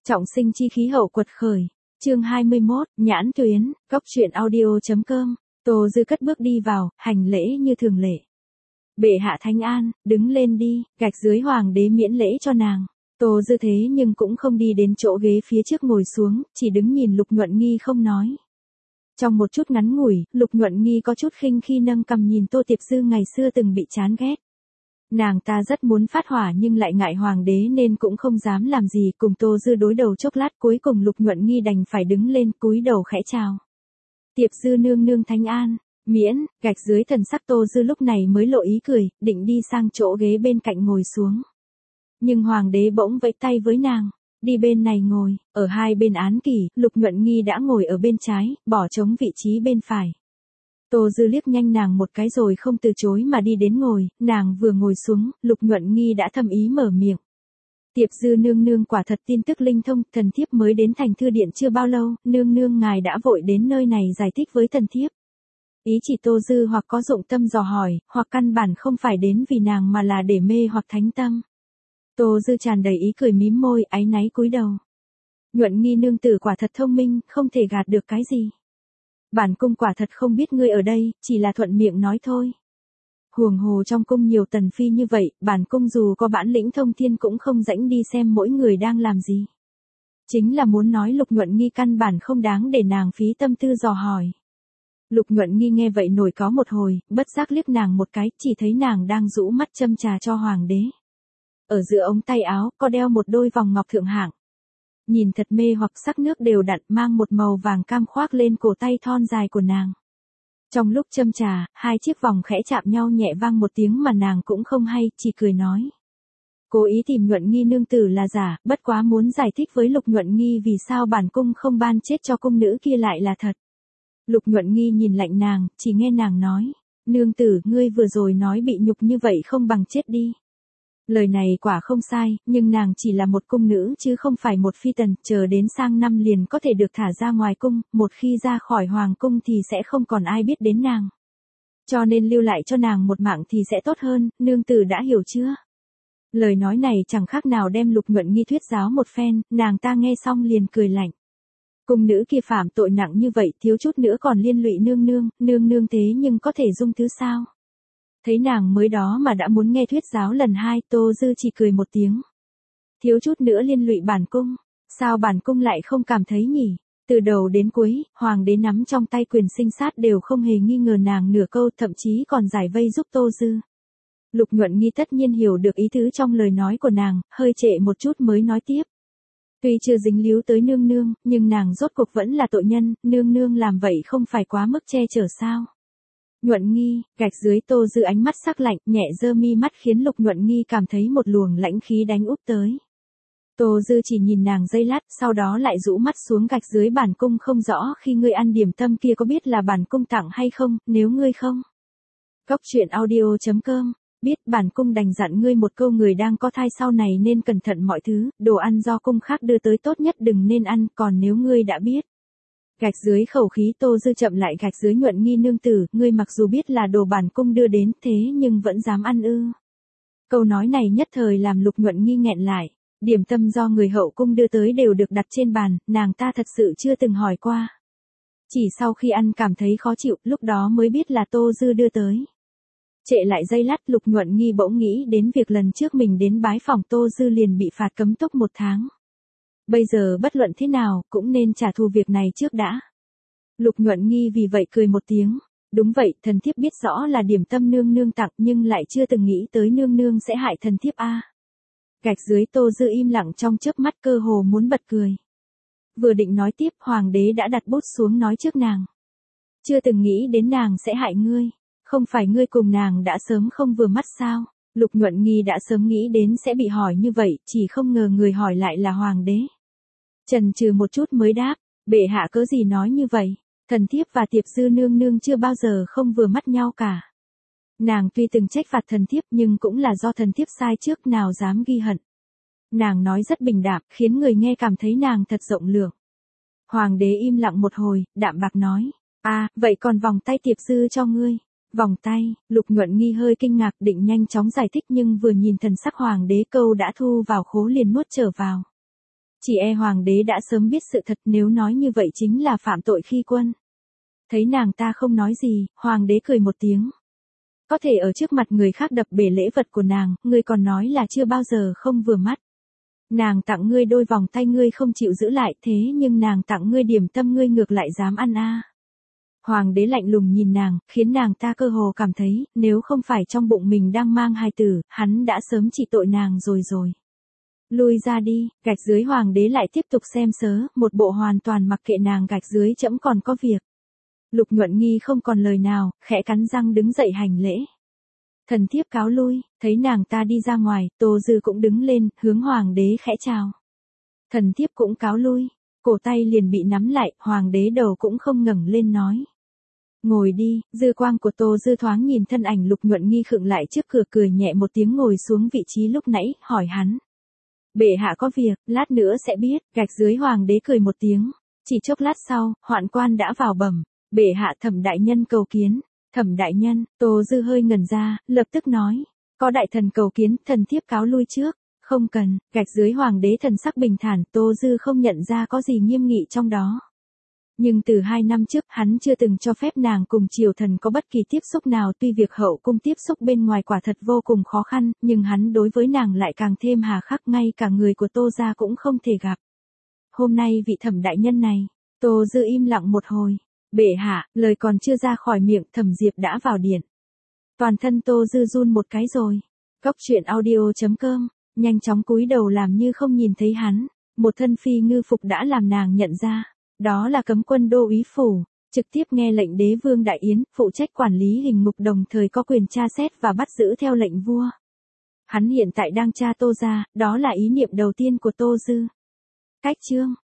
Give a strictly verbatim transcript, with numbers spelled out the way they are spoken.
Trọng sinh chi khí hậu quật khởi. Chương hai mươi mốt, Nhãn Tuyến, Góc truyện audio.com. Tô Dư cất bước đi vào, hành lễ như thường lệ. Bệ hạ thánh an, đứng lên đi, gạch dưới hoàng đế miễn lễ cho nàng. Tô Dư thế nhưng cũng không đi đến chỗ ghế phía trước ngồi xuống, chỉ đứng nhìn Lục Nhuận Nghi không nói. Trong một chút ngắn ngủi, Lục Nhuận Nghi có chút khinh khi nâng cằm nhìn Tô Tiệp Dư ngày xưa từng bị chán ghét. Nàng ta rất muốn phát hỏa nhưng lại ngại hoàng đế nên cũng không dám làm gì, cùng Tô Dư đối đầu chốc lát, cuối cùng Lục Nhuận Nghi đành phải đứng lên cúi đầu khẽ chào. Tiệp Dư nương nương thánh an, miễn, gạch dưới thần sắc Tô Dư lúc này mới lộ ý cười, định đi sang chỗ ghế bên cạnh ngồi xuống. Nhưng hoàng đế bỗng vẫy tay với nàng, đi bên này ngồi. Ở hai bên án kỷ, Lục Nhuận Nghi đã ngồi ở bên trái, bỏ trống vị trí bên phải. Tô Dư liếc nhanh nàng một cái rồi không từ chối mà đi đến ngồi, nàng vừa ngồi xuống, Lục Nhuận Nghi đã thầm ý mở miệng. Tiệp Dư nương nương quả thật tin tức linh thông, thần thiếp mới đến thành thư điện chưa bao lâu, nương nương ngài đã vội đến nơi này giải thích với thần thiếp. Ý chỉ Tô Dư hoặc có dụng tâm dò hỏi, hoặc căn bản không phải đến vì nàng mà là để mê hoặc thánh tâm. Tô Dư tràn đầy ý cười mím môi, áy náy cúi đầu. Nhuận Nghi nương tử quả thật thông minh, không thể gạt được cái gì. Bản cung quả thật không biết ngươi ở đây, chỉ là thuận miệng nói thôi. Huồng hồ trong cung nhiều tần phi như vậy, bản cung dù có bản lĩnh thông thiên cũng không rảnh đi xem mỗi người đang làm gì. Chính là muốn nói Lục Nhuận Nghi căn bản không đáng để nàng phí tâm tư dò hỏi. Lục Nhuận Nghi nghe vậy nổi có một hồi, bất giác liếc nàng một cái, chỉ thấy nàng đang rũ mắt châm trà cho hoàng đế. Ở giữa ống tay áo, có đeo một đôi vòng ngọc thượng hạng. Nhìn thật mê hoặc, sắc nước đều đặn, mang một màu vàng cam khoác lên cổ tay thon dài của nàng. Trong lúc châm trà, hai chiếc vòng khẽ chạm nhau nhẹ vang một tiếng mà nàng cũng không hay, chỉ cười nói. Cố ý tìm Nhuận Nghi nương tử là giả, bất quá muốn giải thích với Lục Nhuận Nghi vì sao bản cung không ban chết cho cung nữ kia lại là thật. Lục Nhuận Nghi nhìn lạnh nàng, chỉ nghe nàng nói. Nương tử, ngươi vừa rồi nói bị nhục như vậy không bằng chết đi. Lời này quả không sai, nhưng nàng chỉ là một cung nữ chứ không phải một phi tần, chờ đến sang năm liền có thể được thả ra ngoài cung, một khi ra khỏi hoàng cung thì sẽ không còn ai biết đến nàng. Cho nên lưu lại cho nàng một mạng thì sẽ tốt hơn, nương tử đã hiểu chưa? Lời nói này chẳng khác nào đem Lục Nhuận Nghi thuyết giáo một phen, nàng ta nghe xong liền cười lạnh. Cung nữ kia phạm tội nặng như vậy, thiếu chút nữa còn liên lụy nương nương, nương nương thế nhưng có thể dung thứ sao? Thấy nàng mới đó mà đã muốn nghe thuyết giáo lần hai, Tô Dư chỉ cười một tiếng. Thiếu chút nữa liên lụy bản cung, sao bản cung lại không cảm thấy nhỉ? Từ đầu đến cuối, hoàng đế nắm trong tay quyền sinh sát đều không hề nghi ngờ nàng nửa câu, thậm chí còn giải vây giúp Tô Dư. Lục Nhuận Nghi tất nhiên hiểu được ý tứ trong lời nói của nàng, hơi trệ một chút mới nói tiếp. Tuy chưa dính líu tới nương nương, nhưng nàng rốt cuộc vẫn là tội nhân, nương nương làm vậy không phải quá mức che chở sao? Nhuận Nghi, gạch dưới Tô Dư ánh mắt sắc lạnh, nhẹ giơ mi mắt khiến Lục Nhuận Nghi cảm thấy một luồng lãnh khí đánh úp tới. Tô Dư chỉ nhìn nàng giây lát, sau đó lại rũ mắt xuống, gạch dưới bản cung không rõ khi ngươi ăn điểm tâm kia có biết là bản cung tặng hay không, nếu ngươi không. Góc truyện audio.com, biết bản cung đành dặn ngươi một câu, người đang có thai sau này nên cẩn thận mọi thứ, đồ ăn do cung khác đưa tới tốt nhất đừng nên ăn, còn nếu ngươi đã biết. Gạch dưới khẩu khí Tô Dư chậm lại, gạch dưới Nhuận Nghi nương tử, ngươi mặc dù biết là đồ bản cung đưa đến thế nhưng vẫn dám ăn ư. Câu nói này nhất thời làm Lục Nhuận Nghi nghẹn lại, điểm tâm do người hậu cung đưa tới đều được đặt trên bàn, nàng ta thật sự chưa từng hỏi qua. Chỉ sau khi ăn cảm thấy khó chịu, lúc đó mới biết là Tô Dư đưa tới. Trệ lại giây lát, Lục Nhuận Nghi bỗng nghĩ đến việc lần trước mình đến bái phòng Tô Dư liền bị phạt cấm túc một tháng. Bây giờ bất luận thế nào, cũng nên trả thù việc này trước đã. Lục Nhuận Nghi vì vậy cười một tiếng. Đúng vậy, thần thiếp biết rõ là điểm tâm nương nương tặng nhưng lại chưa từng nghĩ tới nương nương sẽ hại thần thiếp a. Gạch dưới Tô Dư im lặng trong chớp mắt, cơ hồ muốn bật cười. Vừa định nói tiếp, hoàng đế đã đặt bút xuống nói trước nàng. Chưa từng nghĩ đến nàng sẽ hại ngươi. Không phải ngươi cùng nàng đã sớm không vừa mắt sao? Lục Nhuận Nghi đã sớm nghĩ đến sẽ bị hỏi như vậy, chỉ không ngờ người hỏi lại là hoàng đế. Chần chừ một chút mới đáp, bệ hạ cớ gì nói như vậy, thần thiếp và Tiệp Dư nương nương chưa bao giờ không vừa mắt nhau cả. Nàng tuy từng trách phạt thần thiếp nhưng cũng là do thần thiếp sai trước, nào dám ghi hận. Nàng nói rất bình đạm, khiến người nghe cảm thấy nàng thật rộng lượng. Hoàng đế im lặng một hồi, đạm bạc nói, à, vậy còn vòng tay Tiệp Dư cho ngươi. Vòng tay, Lục Nhuận Nghi hơi kinh ngạc định nhanh chóng giải thích nhưng vừa nhìn thần sắc hoàng đế câu đã thu vào khố liền nuốt trở vào. Chỉ e hoàng đế đã sớm biết sự thật, nếu nói như vậy chính là phạm tội khi quân. Thấy nàng ta không nói gì, hoàng đế cười một tiếng. Có thể ở trước mặt người khác đập bể lễ vật của nàng, ngươi còn nói là chưa bao giờ không vừa mắt. Nàng tặng ngươi đôi vòng tay ngươi không chịu giữ lại, thế nhưng nàng tặng ngươi điểm tâm ngươi ngược lại dám ăn a. Hoàng đế lạnh lùng nhìn nàng, khiến nàng ta cơ hồ cảm thấy, nếu không phải trong bụng mình đang mang hài tử, hắn đã sớm trị tội nàng rồi rồi. Lui ra đi, gạch dưới hoàng đế lại tiếp tục xem sớ, một bộ hoàn toàn mặc kệ nàng gạch dưới trẫm còn có việc. Lục Nhuận Nghi không còn lời nào, khẽ cắn răng đứng dậy hành lễ. Thần thiếp cáo lui, thấy nàng ta đi ra ngoài, Tô Dư cũng đứng lên, hướng hoàng đế khẽ chào. Thần thiếp cũng cáo lui, cổ tay liền bị nắm lại, hoàng đế đầu cũng không ngẩng lên nói. Ngồi đi, dư quang của Tô Dư thoáng nhìn thân ảnh Lục Nhuận Nghi khựng lại trước cửa cười nhẹ một tiếng ngồi xuống vị trí lúc nãy, hỏi hắn. Bệ hạ có việc, lát nữa sẽ biết, gạch dưới hoàng đế cười một tiếng. Chỉ chốc lát sau, hoạn quan đã vào bẩm. Bệ hạ Thẩm đại nhân cầu kiến. Thẩm đại nhân, Tô Dư hơi ngẩn ra, lập tức nói. Có đại thần cầu kiến, thần thiếp cáo lui trước. Không cần, gạch dưới hoàng đế thần sắc bình thản, Tô Dư không nhận ra có gì nghiêm nghị trong đó. Nhưng từ hai năm trước, hắn chưa từng cho phép nàng cùng triều thần có bất kỳ tiếp xúc nào, tuy việc hậu cung tiếp xúc bên ngoài quả thật vô cùng khó khăn, nhưng hắn đối với nàng lại càng thêm hà khắc, ngay cả người của Tô gia cũng không thể gặp. Hôm nay vị Thẩm đại nhân này, Tô Dư im lặng một hồi. Bệ hạ, lời còn chưa ra khỏi miệng, Thẩm Diệp đã vào điện. Toàn thân Tô Dư run một cái rồi. Cốc truyện audio chấm com, nhanh chóng cúi đầu làm như không nhìn thấy hắn. Một thân phi ngư phục đã làm nàng nhận ra. Đó là cấm quân đô úy phủ, trực tiếp nghe lệnh đế vương Đại Yến, phụ trách quản lý hình ngục, đồng thời có quyền tra xét và bắt giữ theo lệnh vua. Hắn hiện tại đang tra Tô gia, đó là ý niệm đầu tiên của Tô Dư. Cách chương